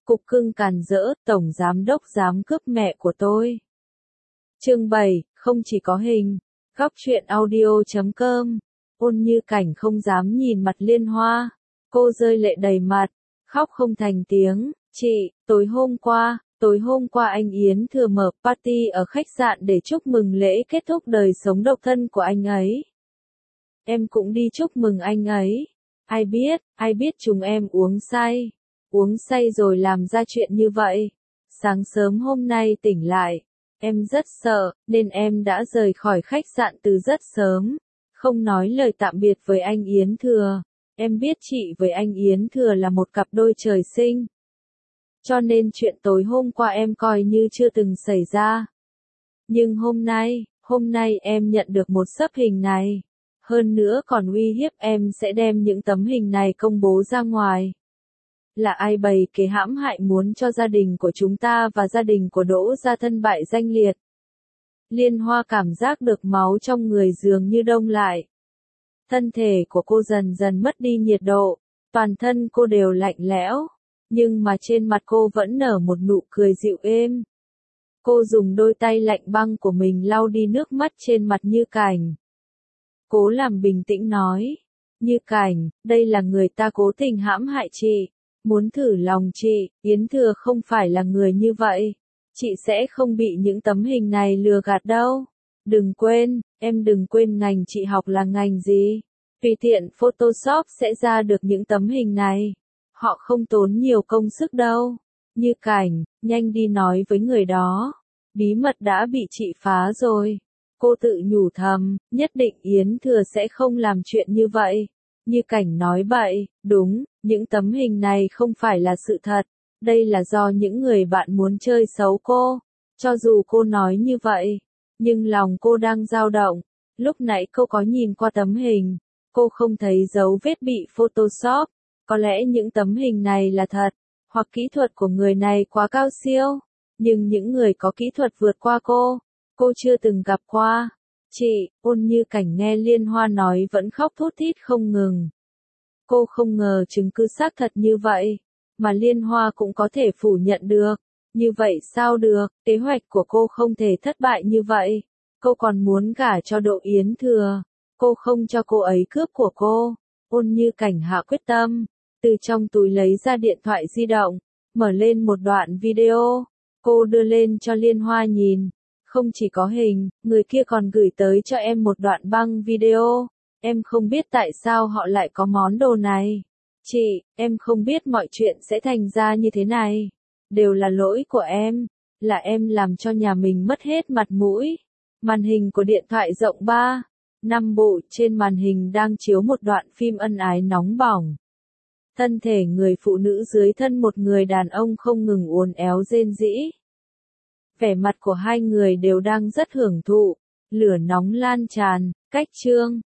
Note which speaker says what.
Speaker 1: Cục cưng càn rỡ, tổng giám đốc dám cướp mẹ của tôi. Chương 7, không chỉ có hình. Góc truyện audio.com. Ôn Như Cảnh không dám nhìn mặt Liên Hoa. Cô rơi lệ đầy mặt, khóc không thành tiếng. Chị, tối hôm qua anh Yến Thừa mở party ở khách sạn để chúc mừng lễ kết thúc đời sống độc thân của anh ấy. Em cũng đi chúc mừng anh ấy. Ai biết chúng em uống say rồi làm ra chuyện như vậy. Sáng sớm hôm nay tỉnh lại, em rất sợ, nên em đã rời khỏi khách sạn từ rất sớm, không nói lời tạm biệt với anh Yến Thừa. Em biết chị với anh Yến Thừa là một cặp đôi trời sinh, cho nên chuyện tối hôm qua em coi như chưa từng xảy ra. Nhưng hôm nay em nhận được một xấp hình này. Hơn nữa còn uy hiếp em sẽ đem những tấm hình này công bố ra ngoài. Là ai bày kế hãm hại muốn cho gia đình của chúng ta và gia đình của Đỗ gia thân bại danh liệt. Liên Hoa cảm giác được máu trong người dường như đông lại. Thân thể của cô dần dần mất đi nhiệt độ, toàn thân cô đều lạnh lẽo, nhưng mà trên mặt cô vẫn nở một nụ cười dịu êm. Cô dùng đôi tay lạnh băng của mình lau đi nước mắt trên mặt Như Cảnh. Cố làm bình tĩnh nói, Như Cảnh, đây là người ta cố tình hãm hại chị, muốn thử lòng chị. Yến Thừa không phải là người như vậy, chị sẽ không bị những tấm hình này lừa gạt đâu. Em đừng quên ngành chị học là ngành gì, tùy tiện Photoshop sẽ ra được những tấm hình này, họ không tốn nhiều công sức đâu. Như Cảnh, nhanh đi nói với người đó, bí mật đã bị chị phá rồi. Cô tự nhủ thầm, nhất định Yến Thừa sẽ không làm chuyện như vậy. Như Cảnh nói bậy, đúng, những tấm hình này không phải là sự thật, đây là do những người bạn muốn chơi xấu cô. Cho dù cô nói như vậy, nhưng lòng cô đang dao động. Lúc nãy cô có nhìn qua tấm hình, cô không thấy dấu vết bị Photoshop. Có lẽ những tấm hình này là thật, hoặc kỹ thuật của người này quá cao siêu, nhưng những người có kỹ thuật vượt qua cô chưa từng gặp qua. Chị, Ôn Như Cảnh nghe Liên Hoa nói vẫn khóc thút thít không ngừng. Cô không ngờ chứng cứ xác thật như vậy, mà Liên Hoa cũng có thể phủ nhận được. Như vậy sao được, kế hoạch của cô không thể thất bại như vậy. Cô còn muốn gả cho Đỗ Yến Thừa, cô không cho cô ấy cướp của cô. Ôn Như Cảnh hạ quyết tâm, từ trong túi lấy ra điện thoại di động, mở lên một đoạn video, cô đưa lên cho Liên Hoa nhìn. Không chỉ có hình, người kia còn gửi tới cho em một đoạn băng video. Em không biết tại sao họ lại có món đồ này. Chị, em không biết mọi chuyện sẽ thành ra như thế này. Đều là lỗi của em. Là em làm cho nhà mình mất hết mặt mũi. Màn hình của điện thoại rộng 3.5 bộ, trên màn hình đang chiếu một đoạn phim ân ái nóng bỏng. Thân thể người phụ nữ dưới thân một người đàn ông không ngừng uốn éo rên rỉ. Vẻ mặt của hai người đều đang rất hưởng thụ, lửa nóng lan tràn. Cách chương